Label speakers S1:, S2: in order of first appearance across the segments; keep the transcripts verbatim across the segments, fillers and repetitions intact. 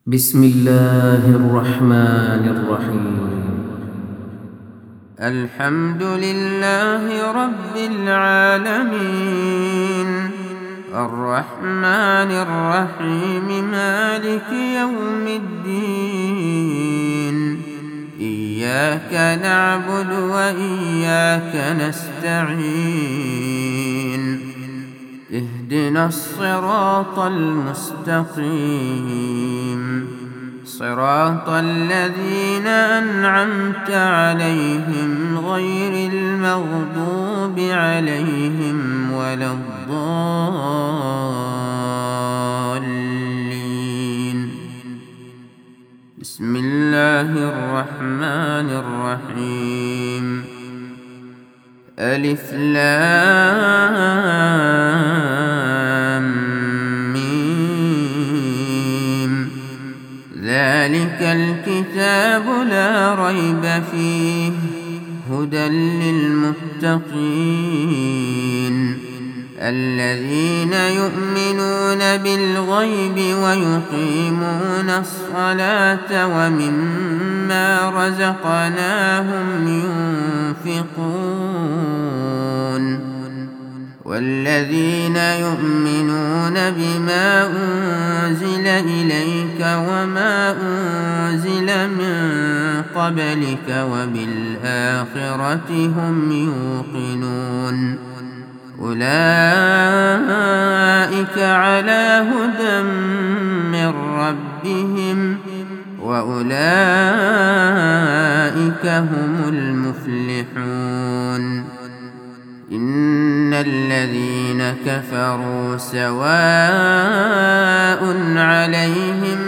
S1: بسم الله الرحمن الرحيم.
S2: الحمد لله رب العالمين، الرحمن الرحيم، مالك يوم الدين. إياك نعبد وإياك نستعين، اهدنا الصراط المستقيم، صراط الذين أنعمت عليهم غير المغضوب عليهم ولا الضالين. بسم الله الرحمن الرحيم. ألف لام ميم. ذلك الكتاب لا ريب فيه، هدى للمتقين الذين يؤمنون بالغيب ويقيمون الصلاة ومما رزقناهم ينفقون، والذين يؤمنون بما أنزل إليك وما أنزل من قبلك وبالآخرة هم يوقنون. أولئك على هدى من ربهم وأولئك هم المفلحون. إن الذين كفروا سواء عليهم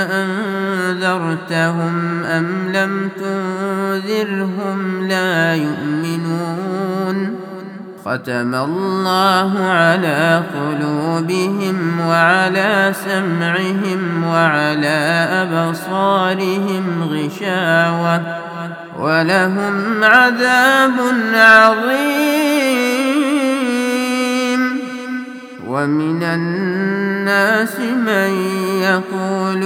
S2: أأنذرتهم أم لم تنذرهم لا يؤمنون. ختم الله على قلوبهم وعلى سمعهم وعلى أبصارهم غشاوة ولهم عذاب عظيم. ومن الناس من يقول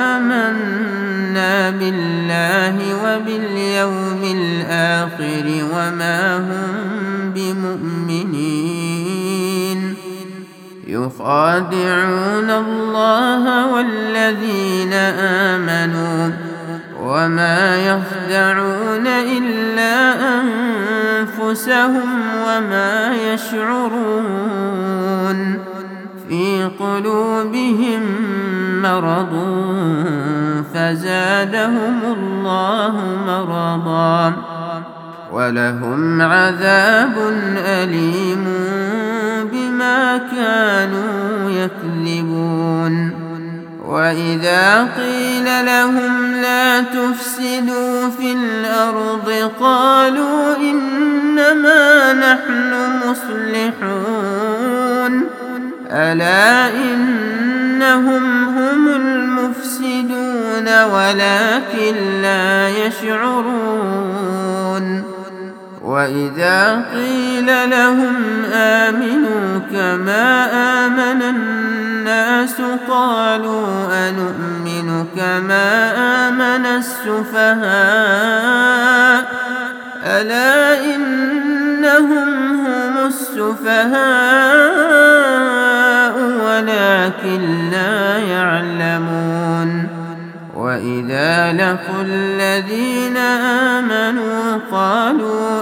S2: آمنا بالله وباليوم الآخر وما هم بمؤمنين، يخادعون الله والذين آمنوا وما يخدعون إلا أنفسهم وما يشعرون. في قلوبهم مرض فزادهم الله مرضا ولهم عذاب أليم بما كانوا يكذبون. وإذا قيل لهم لا تفسدوا في الأرض قالوا إنما نحن مصلحون. ألا إنهم هم المفسدون ولكن لا يشعرون. وإذا قيل لهم آمنوا كما آمن الناس قالوا أنؤمن كما آمن السفهاء. ألا إنهم هم السفهاء ولكن لا يعلمون. وإذا لقوا الذين آمنوا قالوا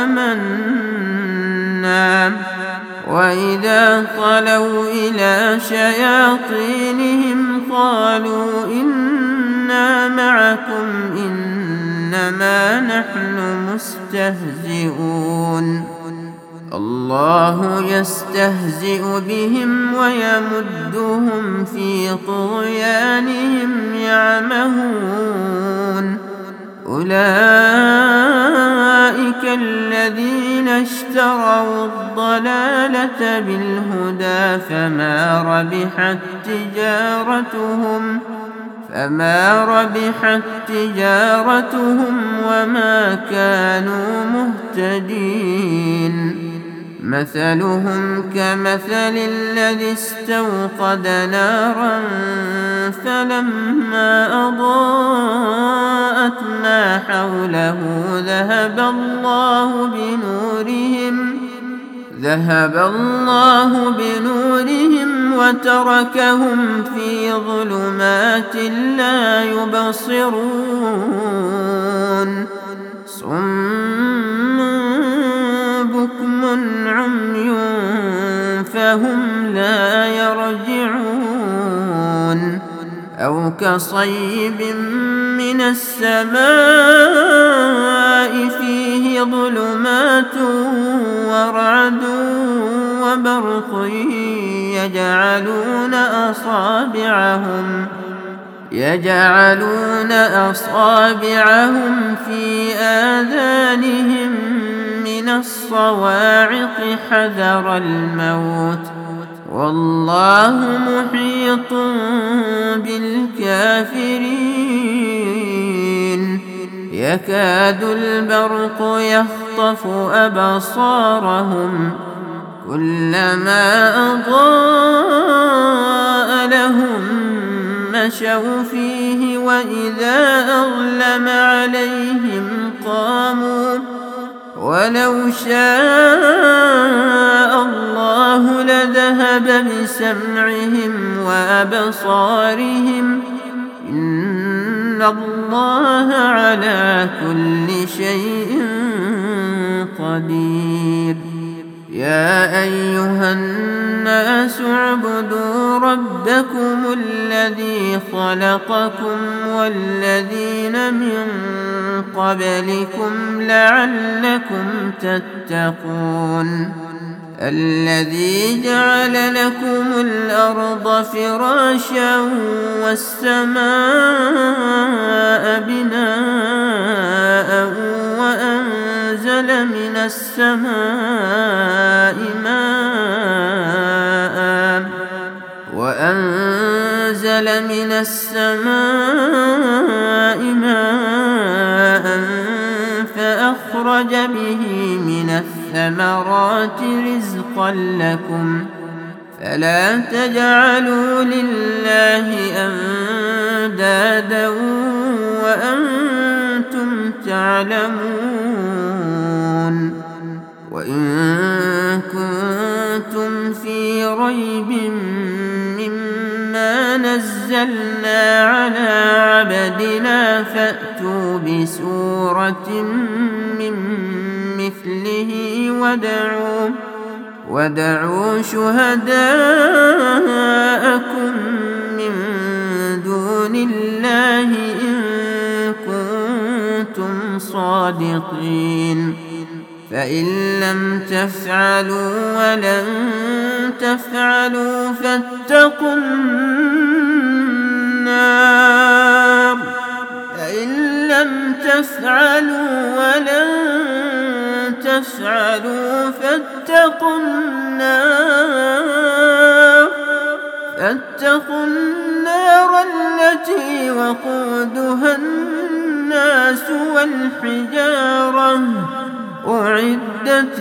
S2: آمنا وإذا خلوا إلى شياطينهم قالوا إنا معكم إنما نحن مستهزئون. الله يستهزئ بهم ويمدهم في طغيانهم يعمهون. أولئك الذين اشتروا الضلالة بالهدى فما ربحت تجارتهم فما ربحت تجارتهم وما كانوا مهتدين. مثلهم كمثل الذي استوقد نارا فلما أضاءت ما حوله ذهب الله بنورهم ذهب الله بنورهم وتركهم في ظلمات لا يبصرون صم بكم عمي فهم لا يرجعون أو كصيب من السماء فيه ظلمات ورعد وبرق يجعلون أصابعهم يجعلون أصابعهم في آذانهم من الصواعق حذر الموت والله محيط بالكافرين يكاد البرق يخطف أبصارهم كلما أضاء لهم مشوا فيه وإذا أظلم عليهم قاموا ولو شاء الله لذهب بسمعهم وأبصارهم إن الله على كل شيء قدير يا أيها الناس اعبدوا ربكم الذي خلقكم والذين من قبلكم لعلكم تتقون الذي جعل لكم الأرض فراشا والسماء بناء وأنزل من السماء ماء وأنزل من السماء ماء فأخرج به من الثمرات رزقا لكم فلا تجعلوا لله أندادا وأنتم تعلمون وإن كنتم في ريب مما نزلنا على عبدنا فأتوا بسورة من مثله ودعوا ودعوا شهداءكم من دون الله إن كنتم صادقين فإن لم تفعلوا ولن تفعلوا فاتقوا النار فإن لم تفعلوا ولن تفعلوا فاتقوا النار فاتقوا النار التي وقودها الناس والحجارة أعدت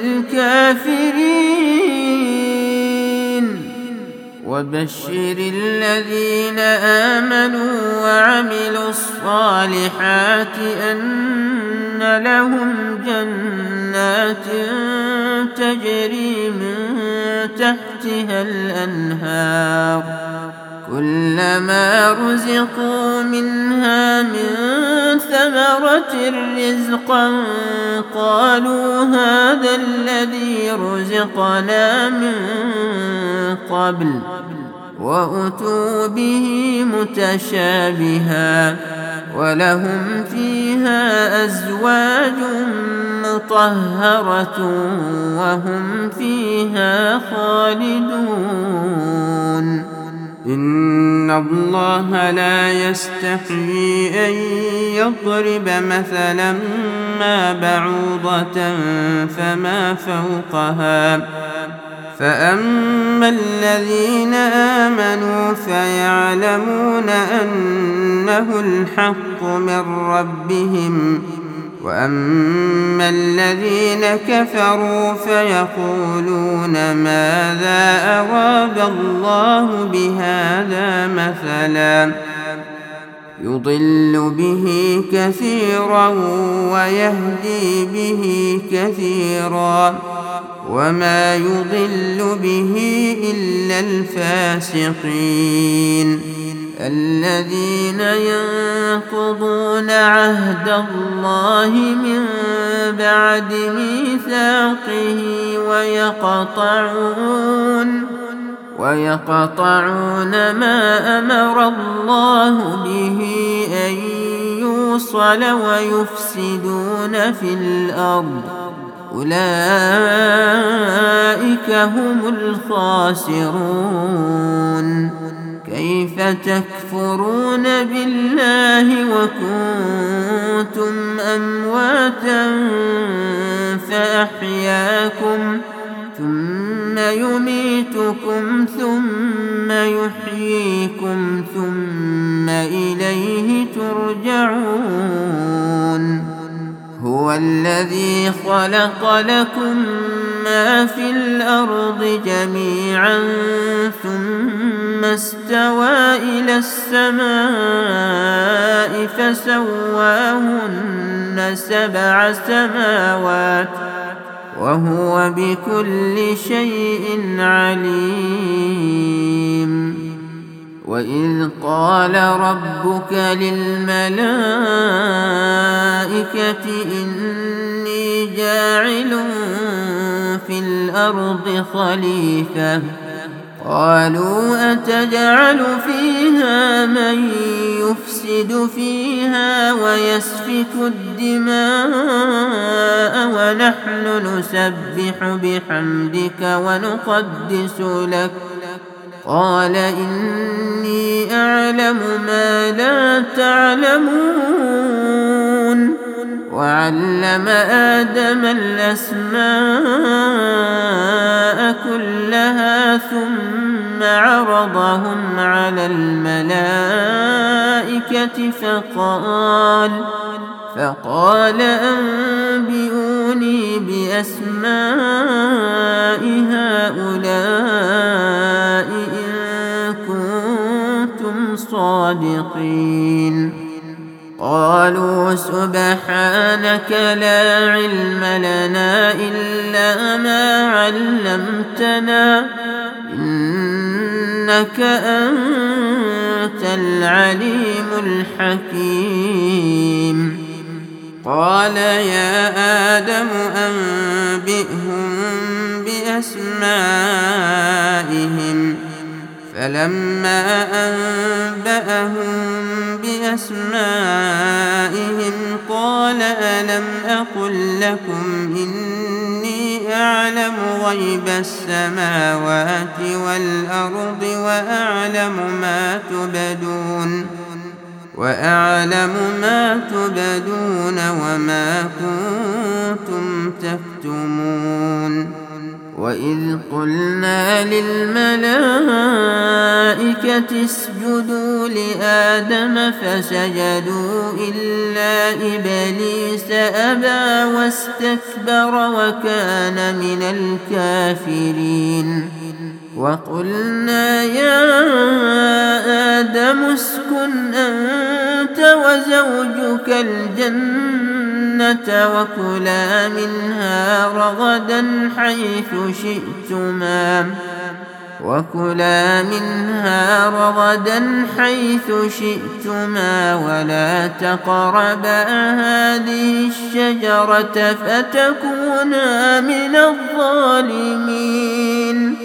S2: للكافرين وبشر الذين آمنوا وعملوا الصالحات أن لهم جنات تجري من تحتها الأنهار كلما رزقوا منها من ثمرة رزقا قالوا هذا الذي رزقنا من قبل وأتوا به متشابها ولهم فيها أزواج مطهرة وهم فيها خالدون إن الله لا يستحيي أن يضرب مثلا ما بعوضة فما فوقها فأما الذين آمنوا فيعلمون أنه الحق من ربهم وأما الذين كفروا فيقولون ماذا أراد الله بهذا مثلا يضل به كثيرا ويهدي به كثيرا وما يضل به إلا الفاسقين الذين ينقضون عهد الله من بعد ميثاقه ويقطعون ويقطعون ما أمر الله به أن يوصل ويفسدون في الأرض أولئك هم الخاسرون كيف تكفرون بالله وكنتم أمواتا فأحياكم ثم يميتكم ثم يحييكم ثم إليه ترجعون هو الذي خلق لكم ما في الأرض جميعا ثم استوى إلى السماء فسواهن سبع سماوات وهو بكل شيء عليم وإذ قال ربك للملائكة إني جاعل في الأرض خليفة قالوا أتجعل فيها من يفسد فيها ويسفك الدماء ونحن نسبح بحمدك ونقدس لك قال إني أعلم ما لا تعلمون وعلم آدم الأسماء كلها ثم عرضهم على الملائكة فقال فقال أنبئوني بأسماء هؤلاء إن كنتم صادقين قالوا سبحانك لا علم لنا إلا ما علمتنا إنك أنت العليم الحكيم قال يا آدم أنبئهم بأسمائهم فلما أنبأهم بأسمائهم قال ألم أقل لكم إني أعلم غيب السماوات والأرض وأعلم ما تبدون وأعلم ما تبدون وما كنتم تكتمون وإذ قلنا للملائكة اسجدوا لآدم فسجدوا إلا إبليس أبى واستكبر وكان من الكافرين وقلنا يا آدم اسكن أنت وزوجك الجنة وكلا منها رغدا حيث شئتما وكلا منها رغدا حيث شئتما ولا تقربا هذه الشجرة فتكونا من الظالمين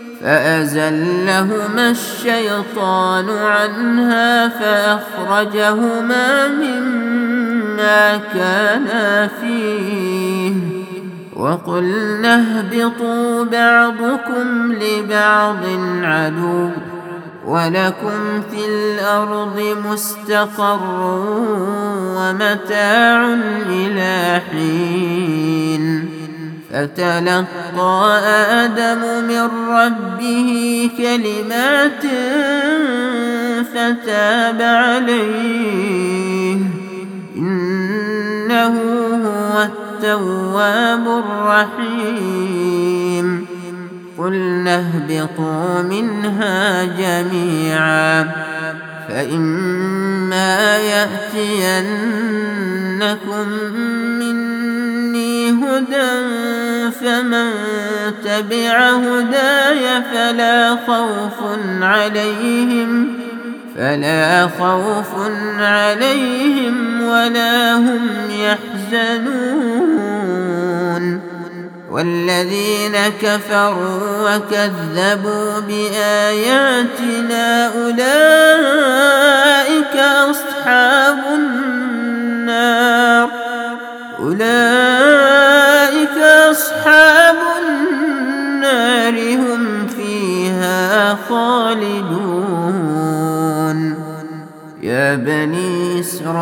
S2: فأزلهما الشيطان عنها فأخرجهما مما كانا فيه وقلنا اهبطوا بعضكم لبعض عدو ولكم في الأرض مستقر ومتاع إلى حين فتلقى آدم من ربه كلمات فتاب عليه إنه التواب الرحيم قلنا اهبطوا منها جميعا فإما يأتينكم مني هدى فمن تبع هداي فلا خوف عليهم فلا خوف عليهم ولا هم يحزنون والذين كفروا وكذبوا بآياتنا أولئك أصحاب النار أولئك أصحاب النار هم فيها خالدون يا بني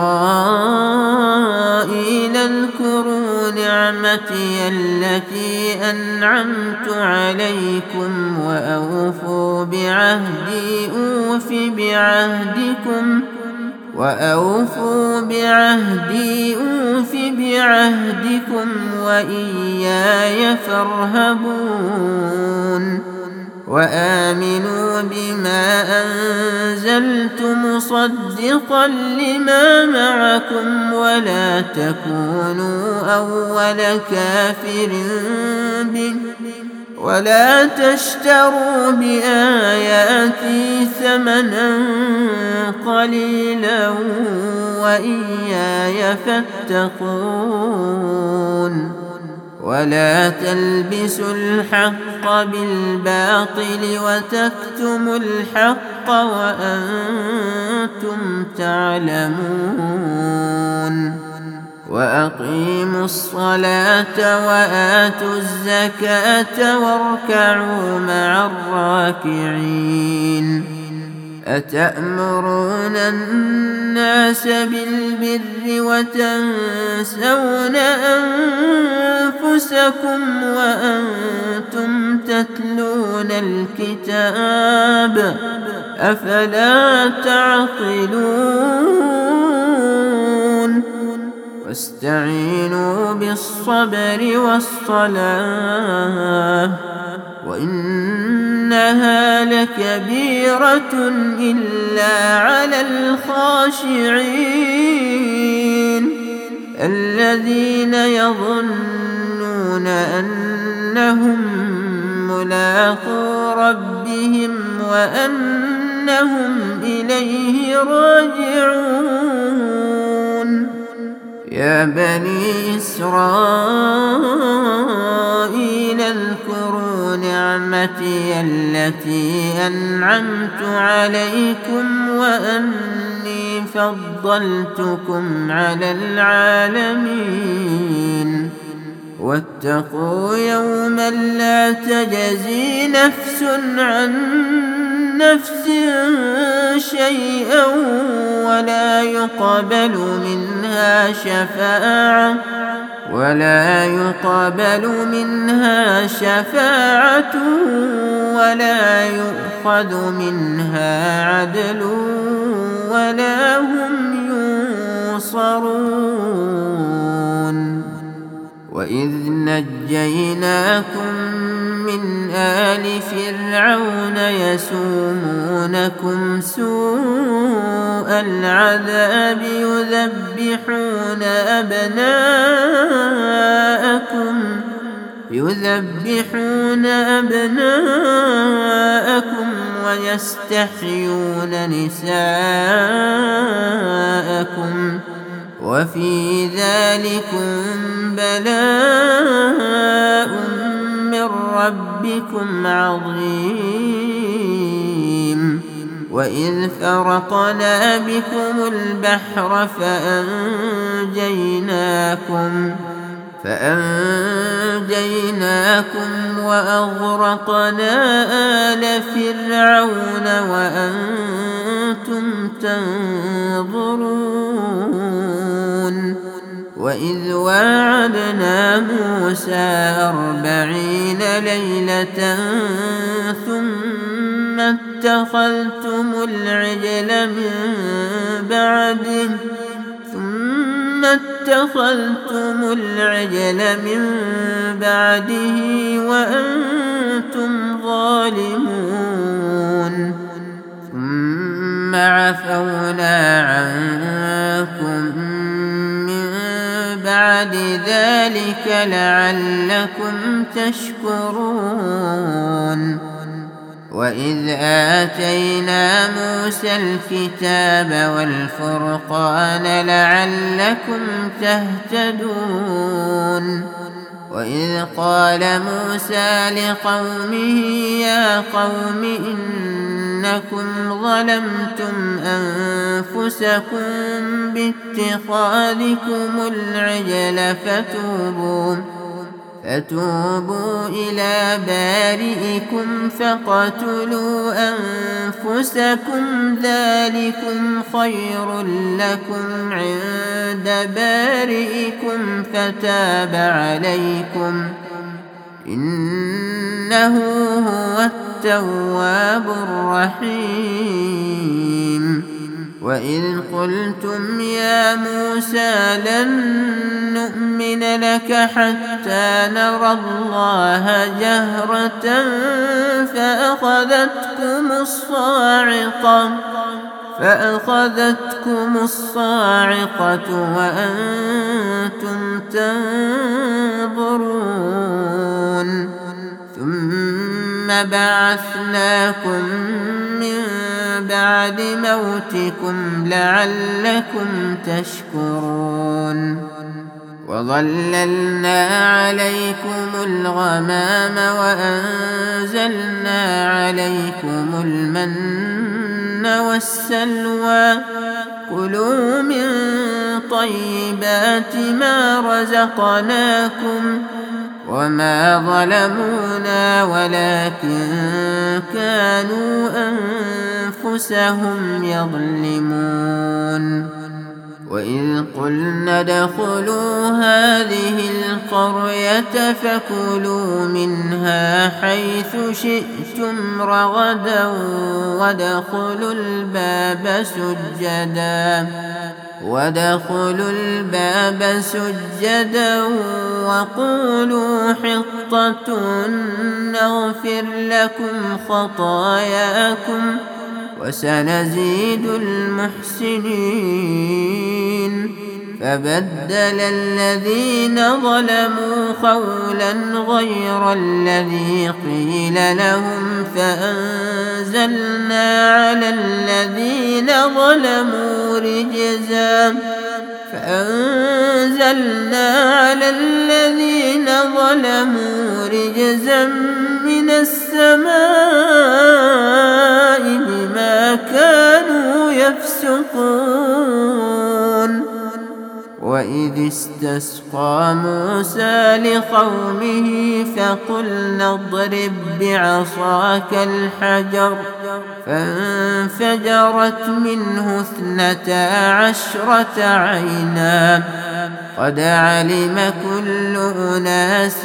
S2: إسرائيل اذكروا نعمتي التي أنعمت عليكم وأوفوا بعهدي أوف بعهدكم وأوفوا بعهدي أوف بعهدكم وإياي فارهبون وآمنوا بما أنزلت مصدقا لما معكم ولا تكونوا أول كافر به ولا تشتروا بآياتي ثمنا قليلا وإياي فاتقون ولا تلبسوا الحق بالباطل وتكتموا الحق وأنتم تعلمون وأقيموا الصلاة وآتوا الزكاة واركعوا مع الراكعين أتأمرون الناس بالبر وتنسون أنفسكم وأنتم تتلون الكتاب أفلا تعقلون واستعينوا بالصبر والصلاة وإنها لكبيرة إلا على الخاشعين الذين يظنون أنهم ملاقو ربهم وأنهم إليه راجعون يا بني إسرائيل اذكروا نعمتي التي أنعمت عليكم وأني فضلتكم على العالمين واتقوا يوما لا تجزي نفس عن نفس شيئا ولا يقبل منها شفاعة ولا يقبل منها شفاعة ولا يؤخذ منها عدل ولا هم ينصرون وإذ نجيناكم من آل فرعون يسومونكم سوء العذاب يذبحون أبناءكم يذبحون أبناءكم ويستحيون نساءكم وفي ذلكم بلاء من ربكم عظيم وإذ فرقنا بكم البحر فأنجيناكم فأنجيناكم وأغرقنا آل فرعون وأنتم تنظرون وإذ واعدنا موسى أربعين ليلة ثم اتخذتم العجل من بعده ثم اتخذتم العجل من بعده وأنتم ظالمون ثم عفونا عنكم من بعد ذلك لعلكم تشكرون وإذ آتينا موسى الكتاب والفرقان لعلكم تهتدون وإذ قال موسى لقومه يا قوم إنكم ظلمتم أنفسكم باتخاذكم العجل فتوبوا فتوبوا إلى بارئكم فاقتلوا أنفسكم ذلكم خير لكم عند بارئكم فتاب عليكم إنه هو التواب الرحيم وإذ قلتم يا موسى لن نؤمن لك حتى نرى الله جهرة فأخذتكم الصاعقة فأخذتكم الصاعقة وأنتم تنظرون ثم بعثناكم من بعد موتكم لعلكم تشكرون وظللنا عليكم الغمام وأنزلنا عليكم المن والسلوى كلوا من طيبات ما رزقناكم وما ظلمونا ولكن كانوا أنفسهم يظلمون وإذ قلنا ادخلوا هذه القرية فكلوا منها حيث شئتم رغدا وادخلوا الباب سجدا وادخلوا الباب سجدا وقولوا حطة نغفر لكم خطاياكم وسنزيد المحسنين فبدل الذين ظلموا قولا غير الذي قيل لهم فأنزلنا على الذين ظلموا رجزا فأنزلنا على الذين ظلموا رجزا من السماء بما كانوا يفسقون وإذ استسقى موسى لقومه فقلنا اضرب بعصاك الحجر فانفجرت منه اثنتا عشرة عينا قد علم كل أناس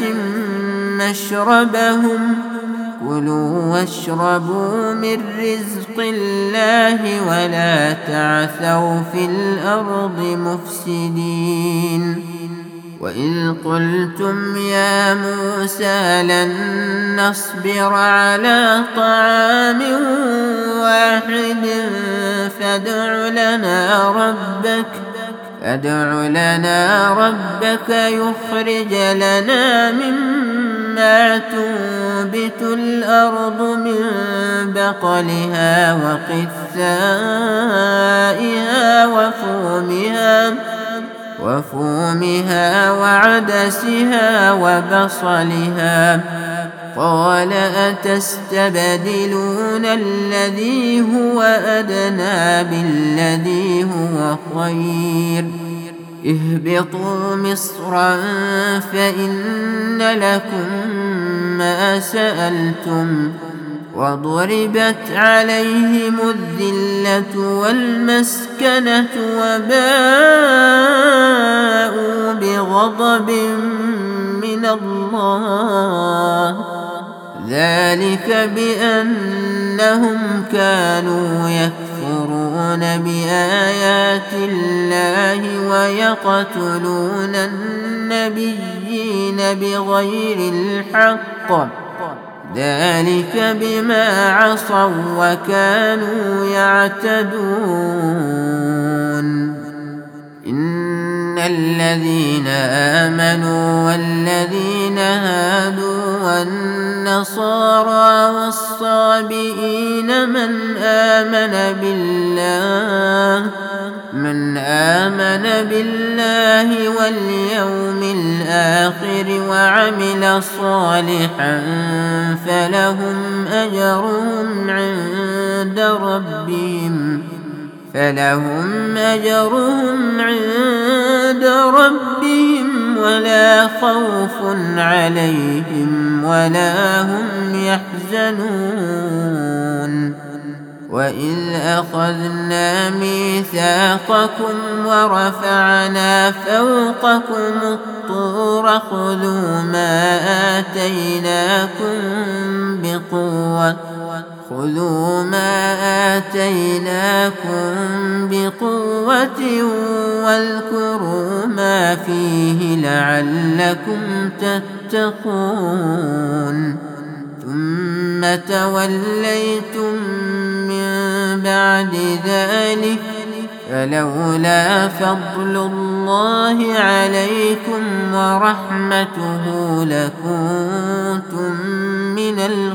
S2: مشربهم كلوا واشربوا من رزق الله ولا تعثوا في الأرض مفسدين وإذ قلتم يا موسى لن نصبر على طعام واحد فادع لنا ربك فادع لنا ربك يخرج لنا مما تنبت الأرض من بقلها وقثائها وفومها وفومها وعدسها وبصلها قال أتستبدلون الذي هو أدنى بالذي هو خير اهبطوا مصرا فإن لكم ما سألتم وضربت عليهم الذلة والمسكنة وباءوا بغضب من الله ذلك بأنهم كانوا يكفرون بآيات الله ويقتلون النبيين بغير الحق ذلك بما عصوا وكانوا يعتدون إن الذين آمنوا والذين هادوا والنصارى والصابئين من آمن بالله من آمن بالله واليوم الآخر وعمل صالحا فلهم أجرهم عند ربهم فلهم أجرهم عند ربهم ولا خوف عليهم ولا هم يحزنون وإذ أخذنا ميثاقكم ورفعنا فوقكم الطور خذوا ما آتيناكم بقوة خذوا ما آتيناكم بقوة واذكروا ما فيه لعلكم تتقون ثم توليتم من بعد ذلك فلولا فضل الله عليكم ورحمته لكنتم من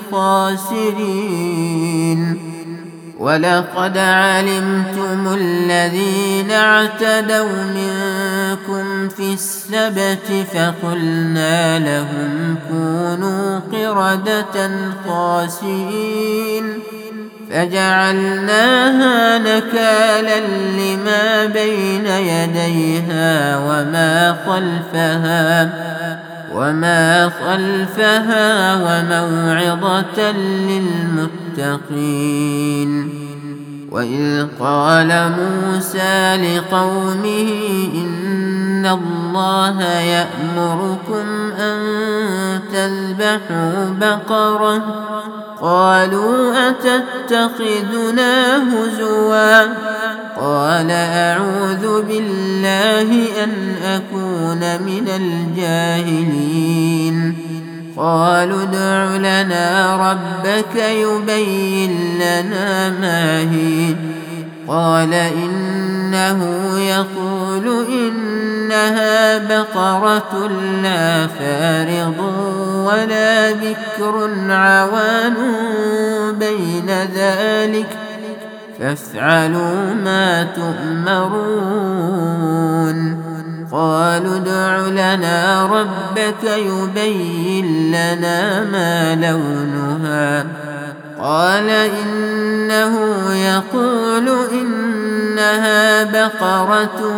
S2: الخاسرين ولقد علمتم الذين اعتدوا منكم في السبت فقلنا لهم كونوا قردة خاسئين فجعلناها نكالا لما بين يديها وما خلفها وما خلفها وموعظة للمتقين وإذ قال موسى لقومه إن الله يأمركم أن تذبحوا بقرة قالوا أتتخذنا هزوا قال أعوذ بالله أن أكون من الجاهلين قالوا ادع لنا ربك يبين لنا ما هي قال إنه يقول إنها بقرة لا فارض ولا بكر عوان بين ذلك فافعلوا ما تؤمرون قالوا ادع لنا ربك يبين لنا ما لونها قال إنه يقول إنها بقرة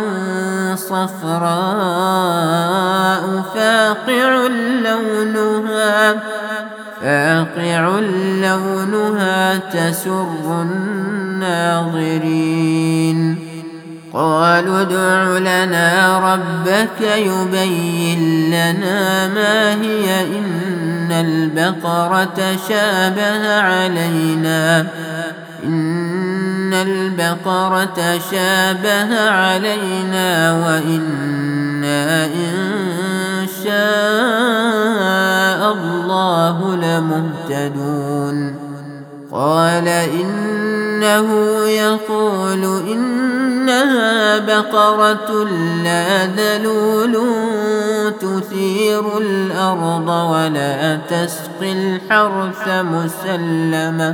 S2: صفراء فاقع لونها فاقع لونها تسر الناظرين قالوا ادع لنا ربك يبين لنا ما هي إن البقرة شابه علينا إن البقرة شابه علينا وإنا إن شاء الله لمهتدون قال إنه يقول إنها بقرة لا ذلول تثير الأرض ولا تسقي الحرث مسلمة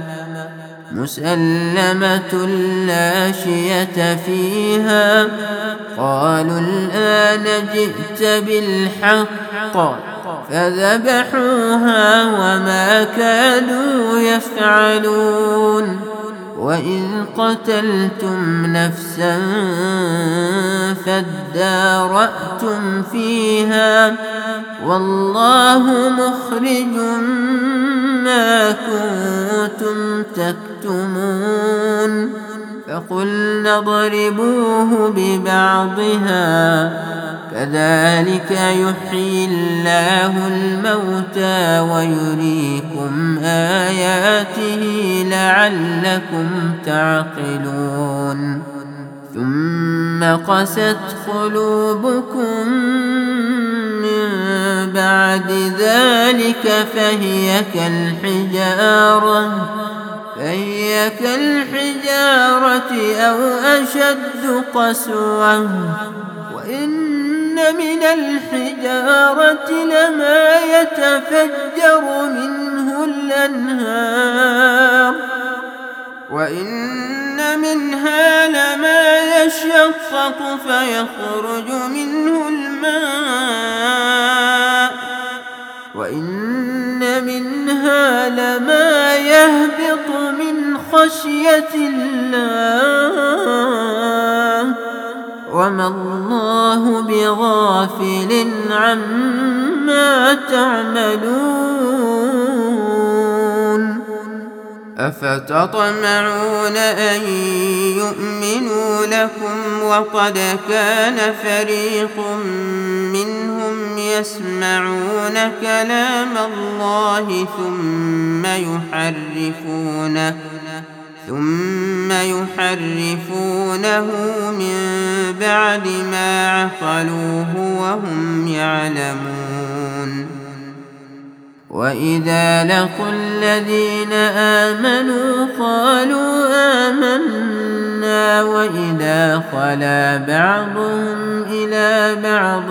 S2: مسلمة لا شية فيها قالوا الآن جئت بالحق فذبحوها وما كادوا يفعلون وإذ قتلتم نفسا فادارأتم فيها والله مخرج ما كنتم تكتمون فقلنا اضربوه ببعضها كذلك يحيي الله الموتى ويريكم آياته لعلكم تعقلون ثم قست قلوبكم من بعد ذلك فهي كالحجارة فهي كالحجارة أو أشد قسوة وإن من الحجارة لما يتفجر منه الأنهار وإن منها لما يشقق فيخرج منه الماء وإن منها لما يهبط من خشية الله وما الله بغافل عما تعملون أفتطمعون أن يؤمنوا لكم وقد كان فريق منهم يسمعون كلام الله ثم يحرفونه ثم يحرفونه من بعد ما عقلوه وهم يعلمون وإذا لقوا الذين آمنوا قالوا آمنا وإذا خلا بعضهم إلى بعض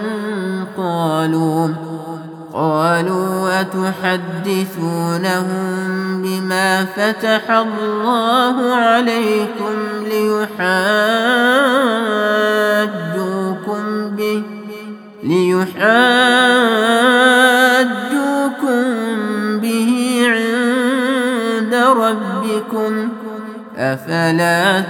S2: قالوا قالوا أتحدثونهم بما فتح الله عليكم ليحاجوكم به ليحاجوكم به عند ربكم أفلا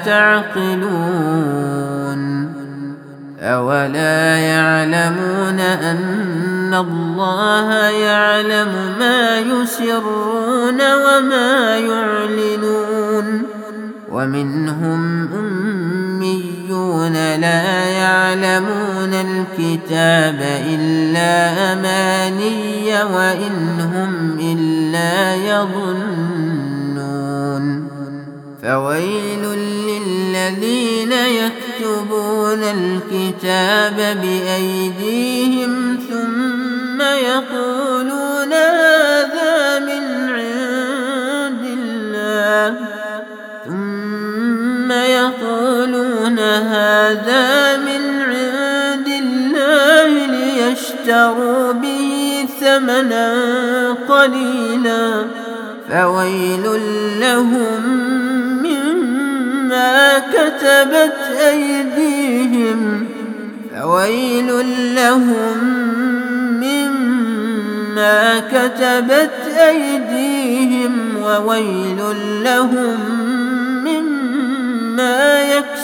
S2: تعقلون أولا يعلمون أن الله يعلم ما يسرون وما يعلنون ومنهم أميون لا يعلمون الكتاب إلا أماني وإن هم إلا يظنون فويل للذين يكتبون الكتاب بأيديهم ثم يقولون هذا من عند الله ثم يقولون هذا من عند الله ليشتروا به ثمنا قليلا فويل لهم مما كتبت أيديهم فويل لهم مما كتبت أيديهم وويل لهم مما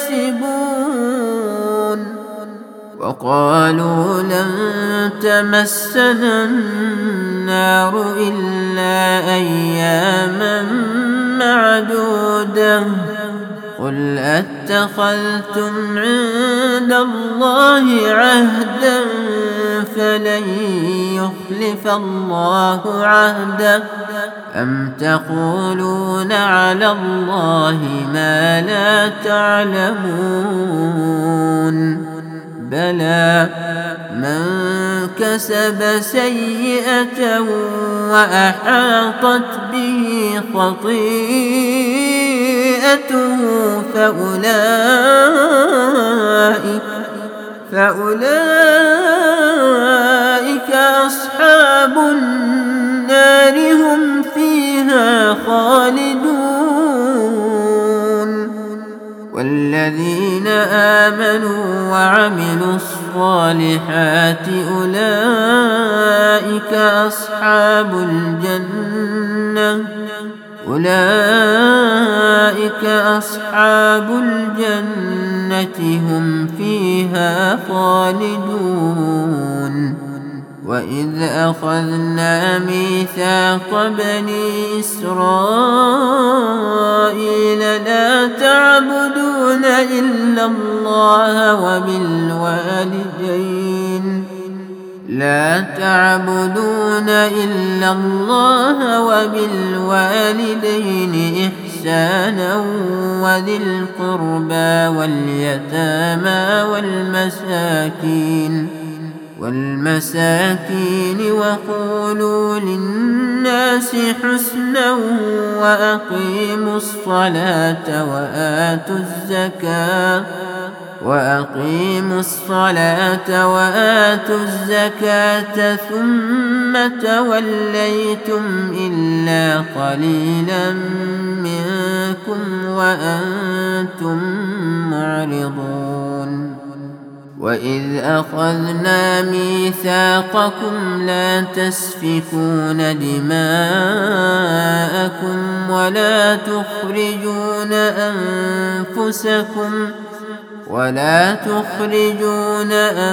S2: يكسبون وقالوا لن تمسنا النار إلا أياما معدودة قل أتخذتم عند الله عهدا فلن يخلف الله عهده أم تقولون على الله ما لا تعلمون بلى من كسب سيئة وأحاطت به خطيئته فأولئك فأولئك أصحاب النار هم فيها خالدون والذين آمنوا وعملوا الصالحات أولئك أصحاب الجنة أولئك أصحاب الجنة هم فيها خالدون وإذ أخذنا ميثاق بني إسرائيل لا تعبدون إلا الله وبالوالدين لا تعبدون إلا الله وبالوالدين إحسانا وذي القربى واليتامى والمساكين والمساكين وقولوا للناس حسنا وأقيموا الصلاة وآتوا الزكاة وأقيموا الصلاة وآتوا الزكاة ثم توليتم إلا قليلا منكم وأنتم معرضون وإذ أخذنا ميثاقكم لا تسفكون دماءكم ولا تخرجون أنفسكم ولا تخرجون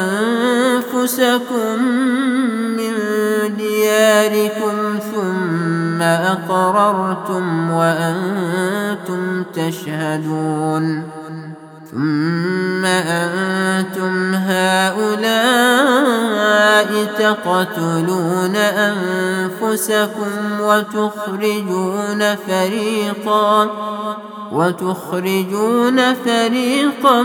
S2: أنفسكم من دياركم ثم أقررتم وأنتم تشهدون ثم أنتم هؤلاء تقتلون أنفسكم وتخرجون فريقا وتخرجون فريقا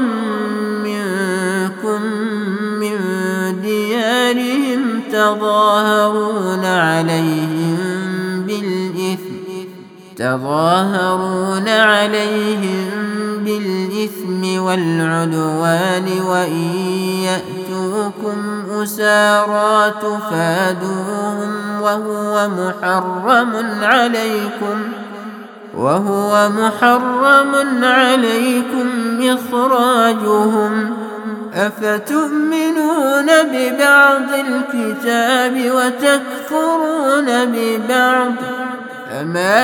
S2: منكم من ديارهم تظاهرون عليهم بالإثم تظاهرون عليهم بالإثم والعدوان وإن يأتوكم أسارى تفادوهم وهو محرم عليكم وهو محرم عليكم إخراجهم أفتؤمنون ببعض الكتاب وتكفرون ببعض فما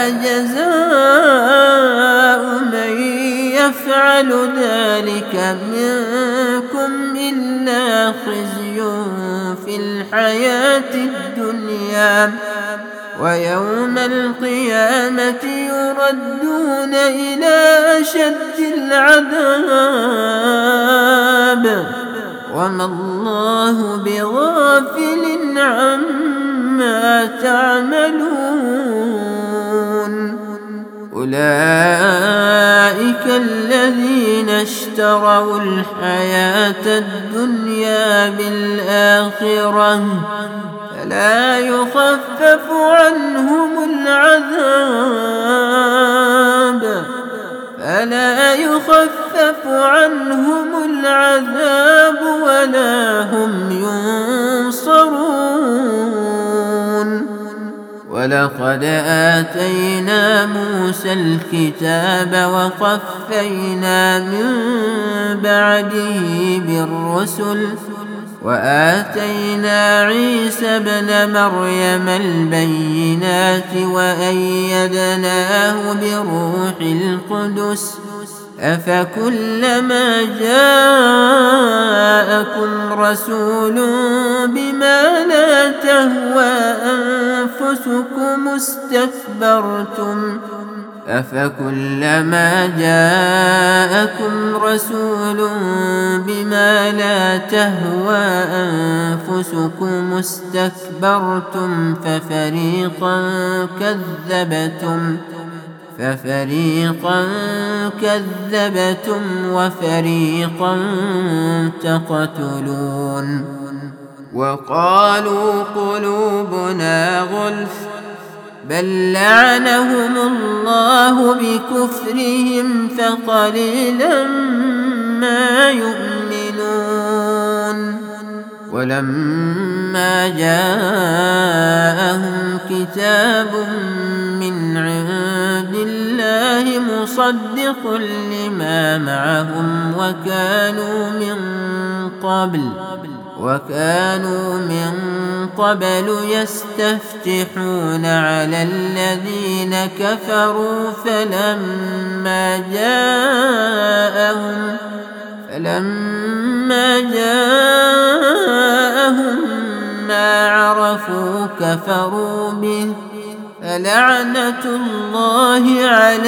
S2: جزاء من يفعل ذلك منكم إلا خزي في الحياة الدنيا ويوم القيامة يردون إلى أشد العذاب وما الله بغافل عما تعملون أولئك الذين اشتروا الحياة الدنيا بالآخرة فلا يخفف عنهم العذاب فلا يخفف عنهم العذاب ولا هم ينصرون ولقد آتينا موسى الكتاب وقفينا من بعده بالرسل وآتينا عيسى ابن مريم البينات وأيدناه بروح القدس أفكلما جاءكم رسول بما لا تهوى أنفسكم استكبرتم أفكلما جاءكم رسول بما لا تهوى أنفسكم استكبرتم ففريقا كذبتم ففريقا كذبتم وفريقا تقتلون وقالوا قلوبنا غلف بل لعنهم الله بكفرهم فقليلا ما يؤمنون ولما جاءهم كتاب من عند الله مصدق لما معهم وكانوا من قبل وكانوا من قبل يستفتحون على الذين كفروا فلما جاءهم فلما جاءهم ما عرفوا كفروا به فلعنة الله على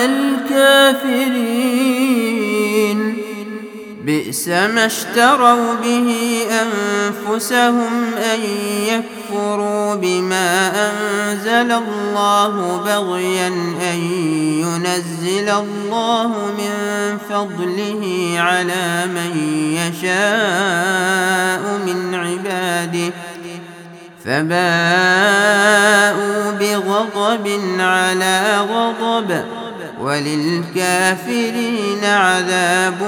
S2: الكافرين. بئس ما اشتروا به أنفسهم أن يكفروا بما أنزل الله بغيا أن ينزل الله من فضله على من يشاء من عباده فباءوا بغضب على غضب وللكافرين عذاب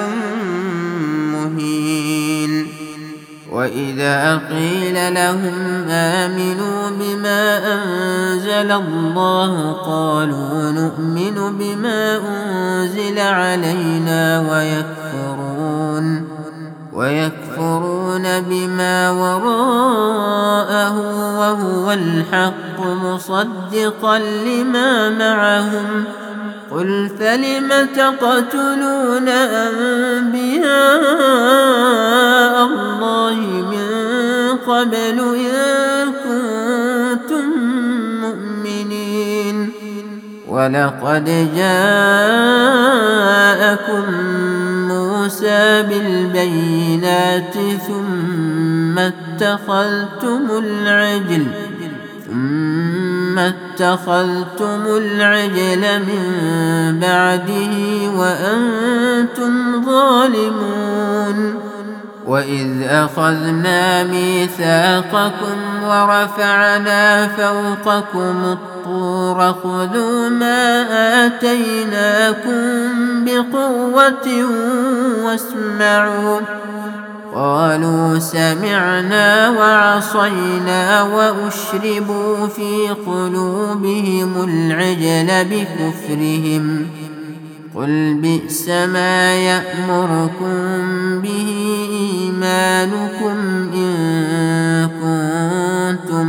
S2: مهين. وإذا قيل لهم آمنوا بما أنزل الله قالوا نؤمن بما أنزل علينا ويكفرون ويكفرون بما وراءه وهو الحق مصدقا لما معهم قل فلم تقتلون أنبياء الله من قبل إن كنتم مؤمنين. ولقد جاءكم موسى بالبينات ثم اتخذتم العجل ثم اتخذتم العجل من بعده وأنتم ظالمون. وإذ أخذنا ميثاقكم ورفعنا فوقكم الطور خذوا ما آتيناكم بقوة واسمعوا قالوا سمعنا وعصينا وأشربوا في قلوبهم العجل بكفرهم قل بئس ما يأمركم به إيمانكم إن كنتم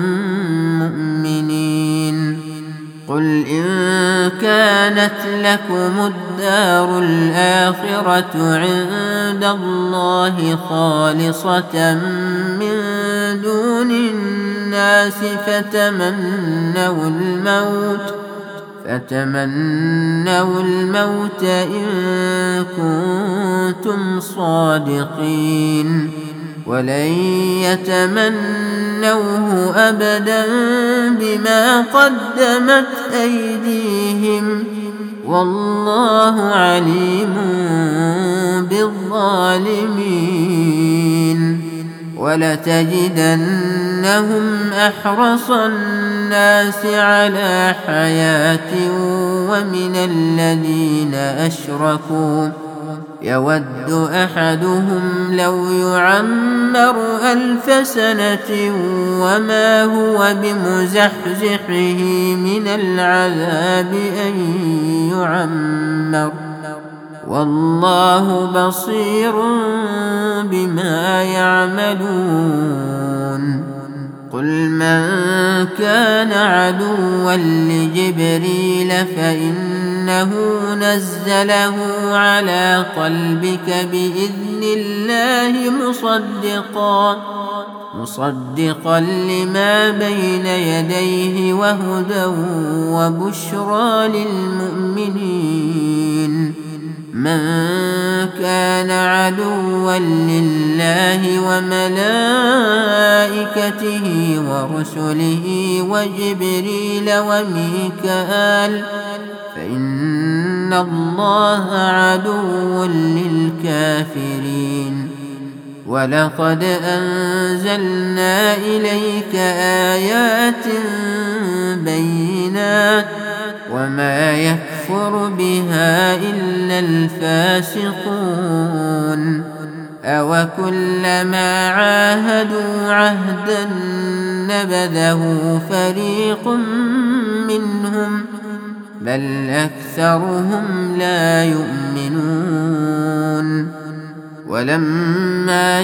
S2: مؤمنين. قل إن كانت لكم الدار الآخرة عند الله خالصة من دون الناس فتمنوا الموت فتمنوا الموت إن كنتم صادقين ولن يتمنوه أبدا بما قدمت أيديهم والله عليم بالظالمين. ولتجدنهم أحرص الناس على حياة ومن الذين أشركوا يود أحدهم لو يعمر ألف سنة وما هو بمزحزحه من العذاب أن يعمر والله بصير بما يعملون. قل من كان عدوا لجبريل فإنه نزله على قلبك بإذن الله مصدقا مصدقا لما بين يديه وهدى وبشرى للمؤمنين. من كان عدوا لله وملائكته ورسله وجبريل وميكال فإن الله عدو للكافرين. ولقد أنزلنا إليك آيات بينات وما يكفر بها إلا الفاسقون. أوكلما عاهدوا عهدا نبذه فريق منهم بل أكثرهم لا يؤمنون. ولما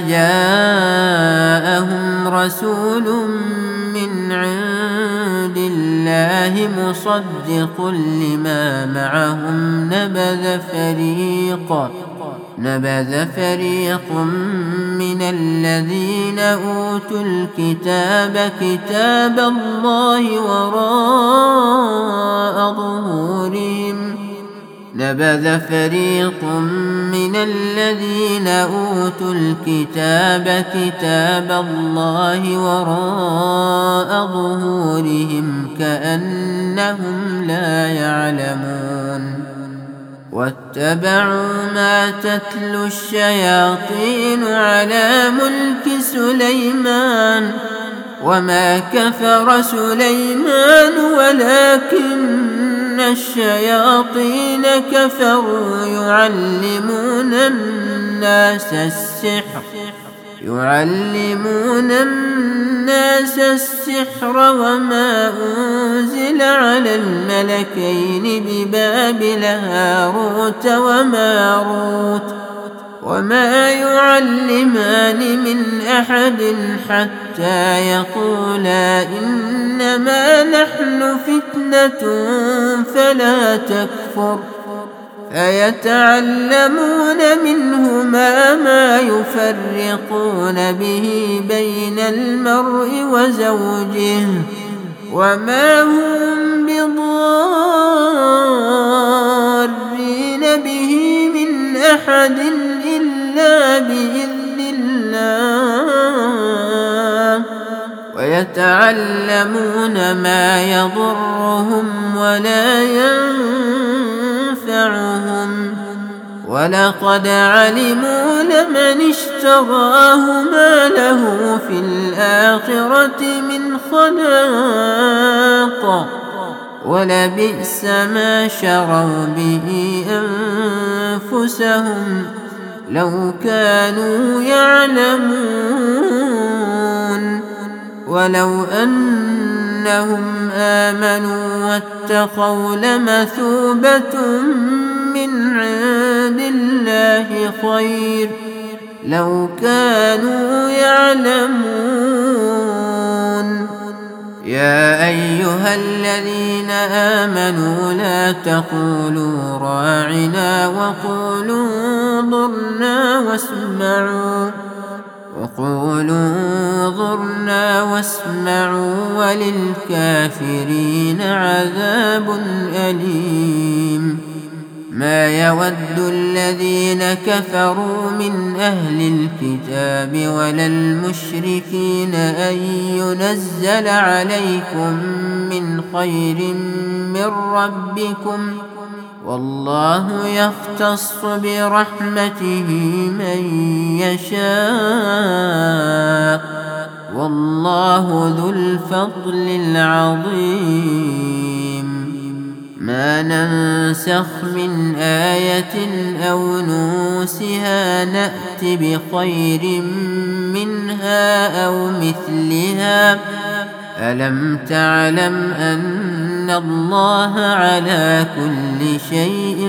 S2: جاءهم رسول من عند الله مصدق لما معهم نبذ فريق نبذ فريق من الذين أوتوا الكتاب كتاب الله وراء ظهورهم نبذ فريق من الذين أوتوا الكتاب كتاب الله وراء ظهورهم كأنهم لا يعلمون واتبعوا ما تتلو الشياطين على ملك سليمان وما كفر سليمان ولكن الشياطين كفروا يعلمون الناس السحر يعلمون الناس السحر وما أنزل على الملكين ببابل هاروت وماروت وما يعلمان من أحد حتى يقولا إنما نحن فتنة فلا تكفر فيتعلمون منهما ما يفرقون به بين المرء وزوجه وما هم بضارين به من أحد إلا بإذن الله ويتعلمون ما يضرهم ولا ينفعهم ولقد علموا لمن اشتراه ما له في الآخرة من خلاق ولبئس ما شروا به أنفسهم لو كانوا يعلمون ولو أنهم آمنوا واتقوا لمثوبة من عند الله خير لو كانوا يعلمون يا أيها الذين آمنوا لا تقولوا راعنا وقولوا انظرنا واسمعوا وقولوا انظرنا واسمعوا وللكافرين عذاب أليم ما يود الذين كفروا من أهل الكتاب ولا المشركين أن ينزل عليكم من خير من ربكم والله يختص برحمته من يشاء والله ذو الفضل العظيم ما ننسخ من آية أو نوسها نأت بخير منها أو مثلها ألم تعلم أن الله على كل شيء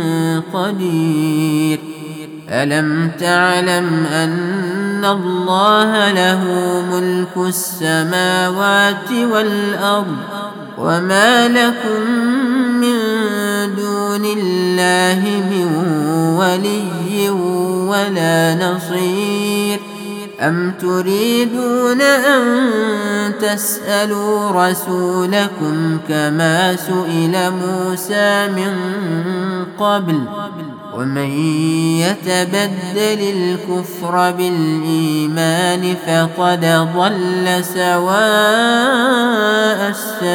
S2: قدير ألم تعلم أن الله له ملك السماوات والأرض وما لكم من دون الله من ولي ولا نصير أم تريدون أن تسألوا رسولكم كما سئل موسى من قبل ومن يتبدل الكفر بالإيمان فقد ضل سواء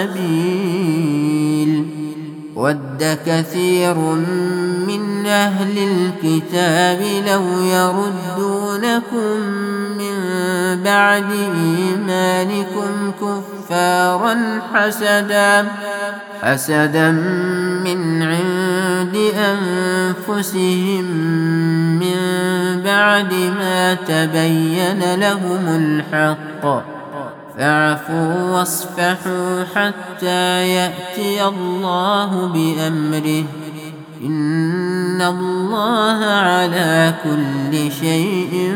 S2: السبيل ود كثير من أهل الكتاب لو يردونكم من بعد إيمانكم كفارا حسدا حسدا من عند أنفسهم من بعد ما تبين لهم الحق فاعفوا واصفحوا حتى يأتي الله بأمره إن الله على كل شيء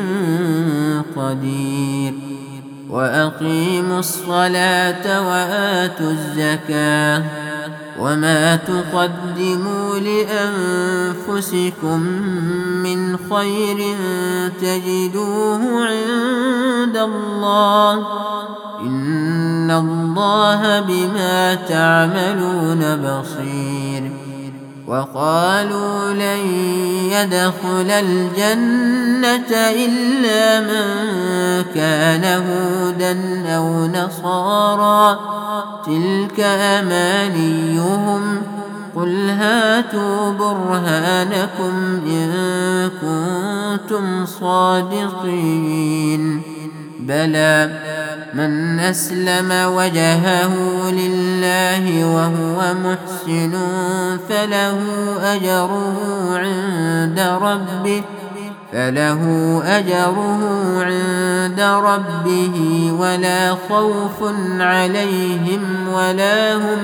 S2: قدير وأقيموا الصلاة وآتوا الزكاة وما تقدموا لأنفسكم من خير تجدوه عند الله إن الله بما تعملون بصير. وقالوا لن يدخل الجنة إلا من كان هودا أو نصارى تلك أمانيهم قل هاتوا برهانكم إن كنتم صادقين بلى من أسلم وجهه لله وهو محسن فله أجره عند ربه فله أجره عند ربه ولا خوف عليهم ولا هم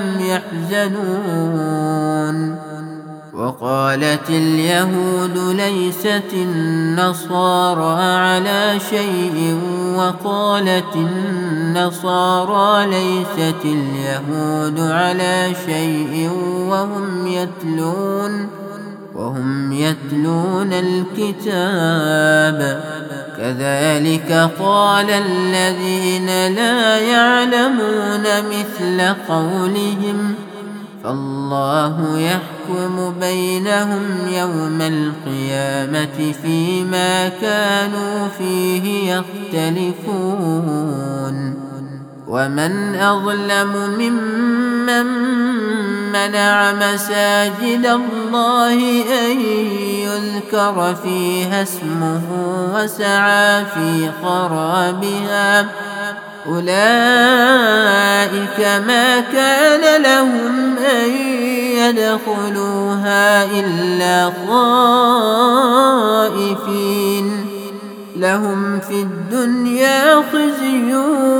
S2: يحزنون. وقالت اليهود ليست النصارى على شيء وقالت النصارى ليست اليهود على شيء وهم يتلون وهم يتلون الكتاب كذلك قال الذين لا يعلمون مثل قولهم فالله يحكم بينهم يوم القيامة فيما كانوا فيه يختلفون. ومن أظلم ممن منع مساجد الله أن يذكر فيها اسمه وسعى في خرابها أولئك ما كان لهم أن يدخلوها إلا خائفين لهم في الدنيا خزي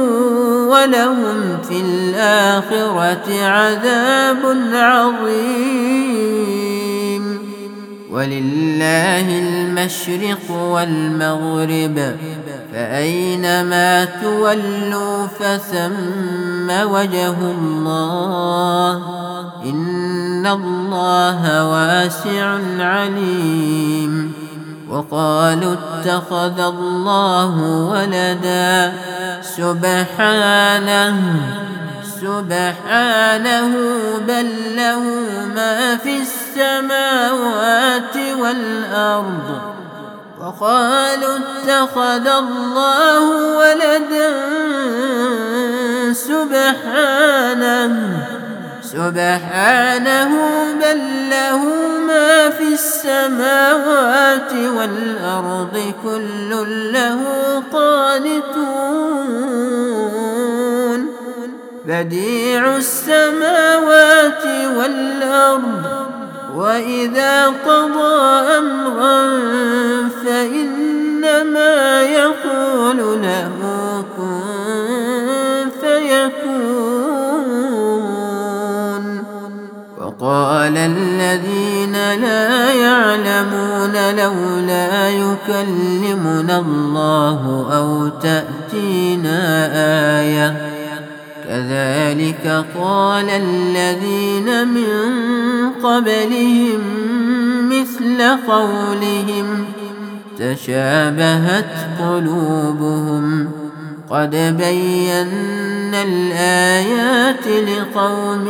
S2: ولهم في الآخرة عذاب عظيم. ولله المشرق والمغرب فأينما تولوا فثم وجه الله إن الله واسع عليم. وقالوا اتخذ الله ولدا سبحانه سبحانه بل له ما في السماوات والأرض. وقالوا اتخذ الله ولدا سبحانه سبحانه بل له ما في السماوات والأرض كل له قانتون بديع السماوات والأرض وإذا قضى أمرا فإنما يقول له كن فيكون. وقال الذين لا يعلمون لولا يكلمنا الله أو تأتينا آية كذلك قال الذين من قبلهم مثل قولهم تشابهت قلوبهم قد بينا الآيات لقوم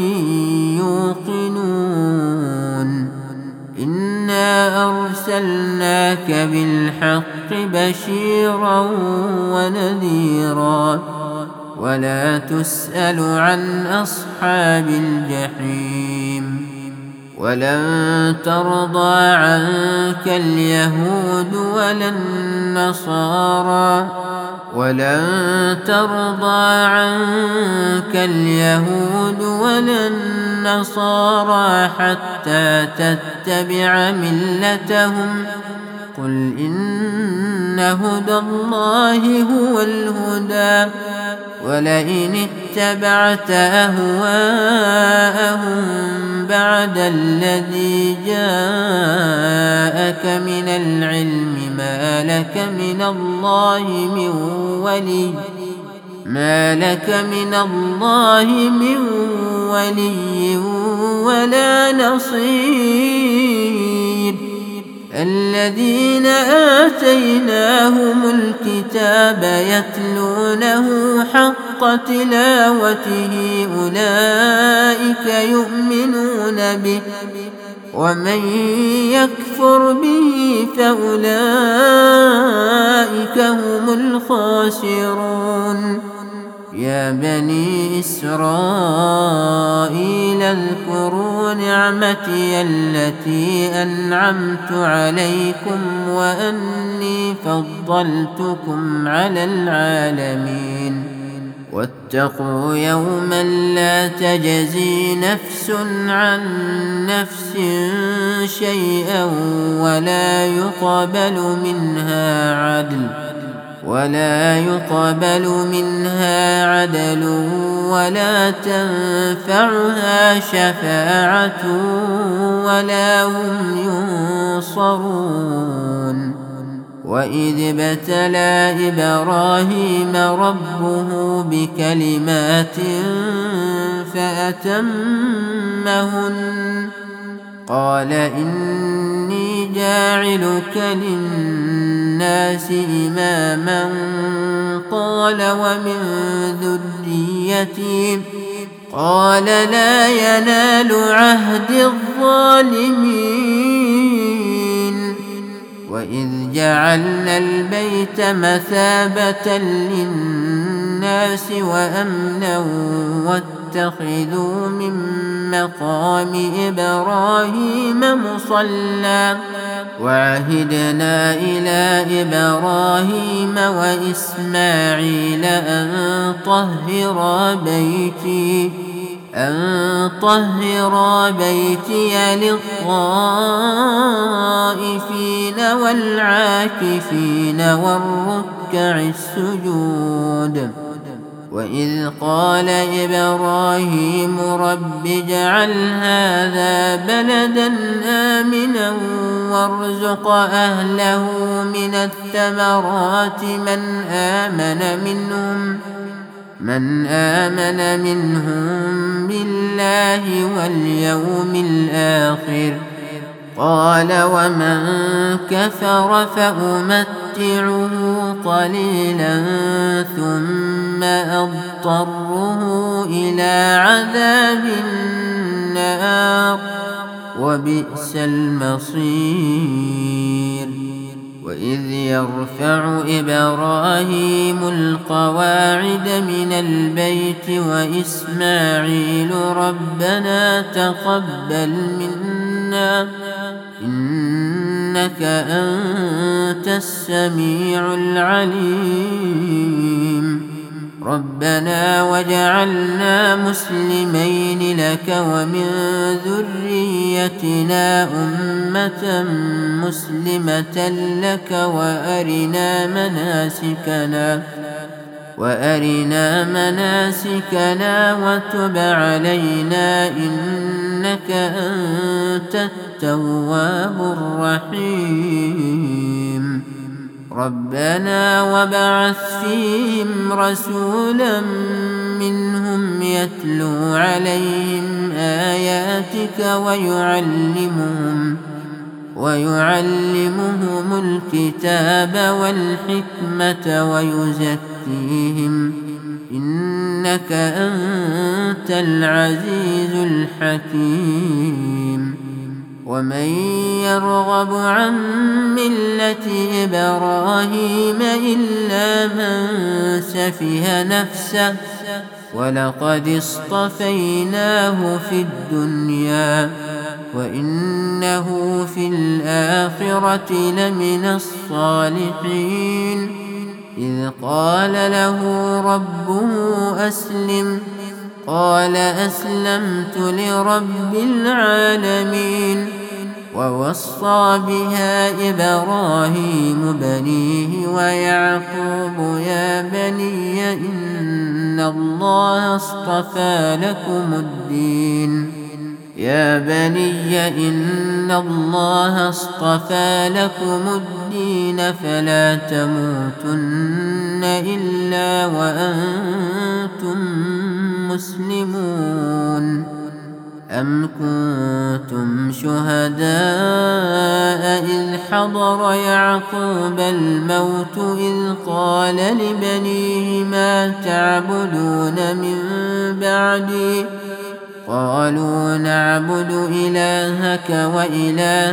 S2: يوقنون إنا أرسلناك بالحق بشيرا ونذيرا ولا تسأل عن أصحاب الجحيم. ولن ترضى عنك اليهود ولا النصارى ولن ترضى عنك اليهود ولا النصارى حتى تتبع ملتهم قل إن هدى الله هو الهدى ولئن اتبعت أهواءهم بعد الذي جاءك من العلم ما لك من الله من ولي ما لك من الله من ولي ولا نصير الذين آتيناهم الكتاب يتلونه حق تلاوته أولئك يؤمنون به ومن يكفر به فأولئك هم الخاسرون يا بني إسرائيل اذكروا نعمتي التي أنعمت عليكم وأني فضلتكم على العالمين واتقوا يوما لا تجزي نفس عن نفس شيئا ولا يقبل منها عدل ولا يقبل منها عدل ولا تنفعها شفاعة ولا هم ينصرون وإذ ابتلى إبراهيم ربه بكلمات فأتمهن قال إني جاعلك للناس إماما قال ومن ذريتي قال لا ينال عهد الظالمين وإذ جعلنا البيت مثابة للناس وأمنا واتخذوا من مقام إبراهيم مصلى وعهدنا إلى إبراهيم وإسماعيل أن طهرا بيتي أن طهرا بيتي للطائفين والعاكفين والركع السجود وإذ قال إبراهيم رب اجعل هذا بلدا آمنا وارزق أهله من الثمرات من آمن منهم من آمن منهم بالله واليوم الآخر قال ومن كفر فأمتعه قليلا ثم أضطره إلى عذاب النار وبئس المصير وإذ يرفع إبراهيم القواعد من البيت وإسماعيل ربنا تقبل منا إنك أنت السميع العليم ربنا وجعلنا مسلمين لك ومن ذريتنا أمة مسلمة لك وأرنا مناسكنا وأرنا مناسكنا وتب علينا إنك أنت التواب الرحيم ربنا وابعث فيهم رسولا منهم يتلو عليهم آياتك ويعلمهم ويعلمهم الكتاب والحكمة ويزكيهم إنك أنت العزيز الحكيم ومن يرغب عن ملة إبراهيم إلا من سفه نفسه ولقد اصطفيناه في الدنيا وإنه في الآخرة لمن الصالحين إذ قال له ربه أسلم قال أسلمت لرب العالمين ووصى بها إبراهيم بنيه ويعقوب يا بني إن الله اصطفى لكم الدين يا بني إن الله اصطفى لكم الدين فلا تموتن إلا وأنتم مسلمون أم كنتم شهداء إذ حضر يعقوب الموت إذ قال لبنيه ما تعبدون من بعدي قالوا نعبد إلهك وإله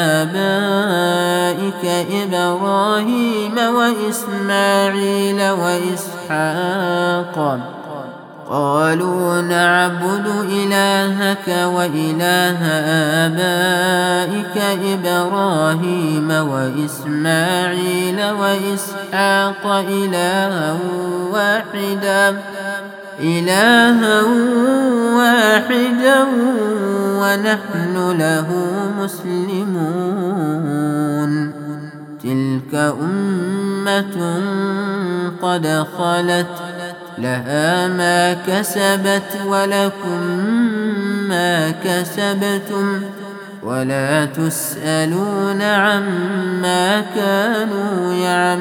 S2: آبائك إبراهيم وإسماعيل وإسحاق قالوا نعبد إلهك وإله آبائك إبراهيم وإسماعيل وإسحاق إلها واحدا إلها واحدا ونحن له مسلمون تلك أمة قد خلت لها ما كسبت ولكم ما كسبتم ولا تسألون عما كانوا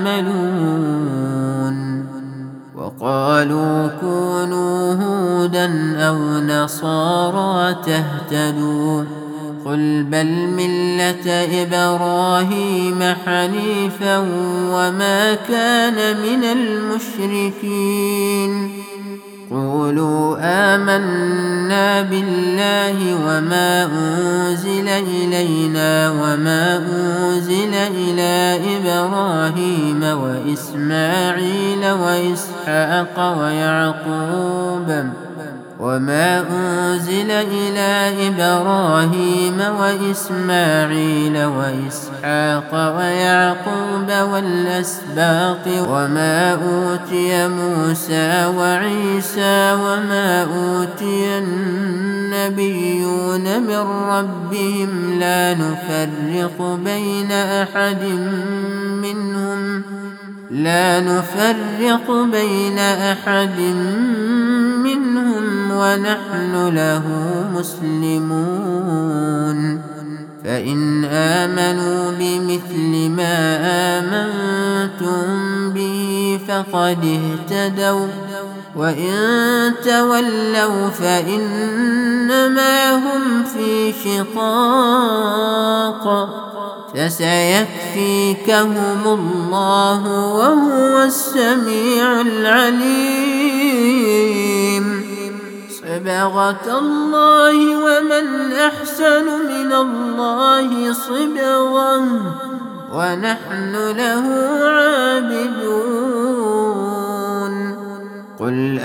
S2: يعملون وقالوا كونوا هودا أو نصارى تهتدوا قل بل ملة إبراهيم حنيفا وما كان من المشركين قولوا آمنا بالله وما أنزل إلينا وما أنزل إلى إبراهيم وإسماعيل وإسحاق ويعقوب وما أنزل إلى إبراهيم وإسماعيل وإسحاق ويعقوب والأسباط وما أوتي موسى وعيسى وما أوتي النبيون من ربهم لا نفرق بين أحد منهم لا نفرق بين أحد منهم ونحن له مسلمون فإن آمنوا بمثل ما آمنتم به فقد اهتدوا وإن تولوا فإنما هم في شقاق فسيكفيكهم الله وهو السميع العليم صبغة الله ومن أحسن من الله صبغة ونحن له عابدون قل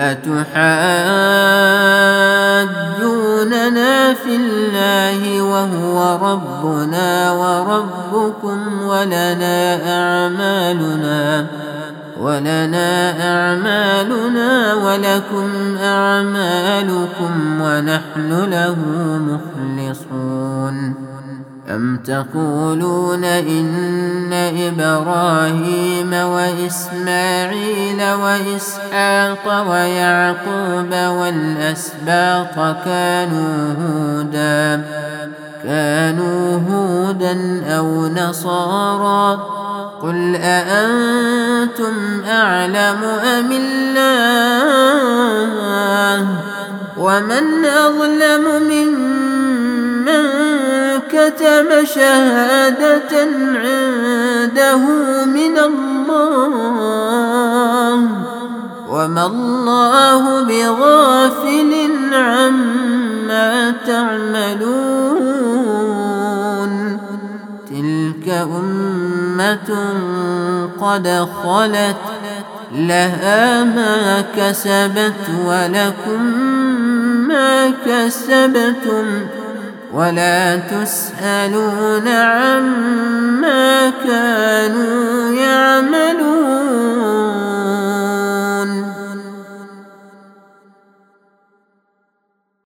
S2: أتحاجوننا في الله وهو ربنا وربكم ولنا أعمالنا ولنا أعمالنا ولكم أعمالكم ونحن له مخلصون أم تقولون إن إبراهيم وإسماعيل وإسحاق ويعقوب والأسباط كانوا هودا كانوا هودا أو نصارى قل أأنتم أعلم أم الله ومن أظلم ممن كتم شهادة عنده من الله وما الله بغافل عما تعملون تلك أمة قد خلت لها ما كسبت ولكم ما كسبتم ولا تسألون عما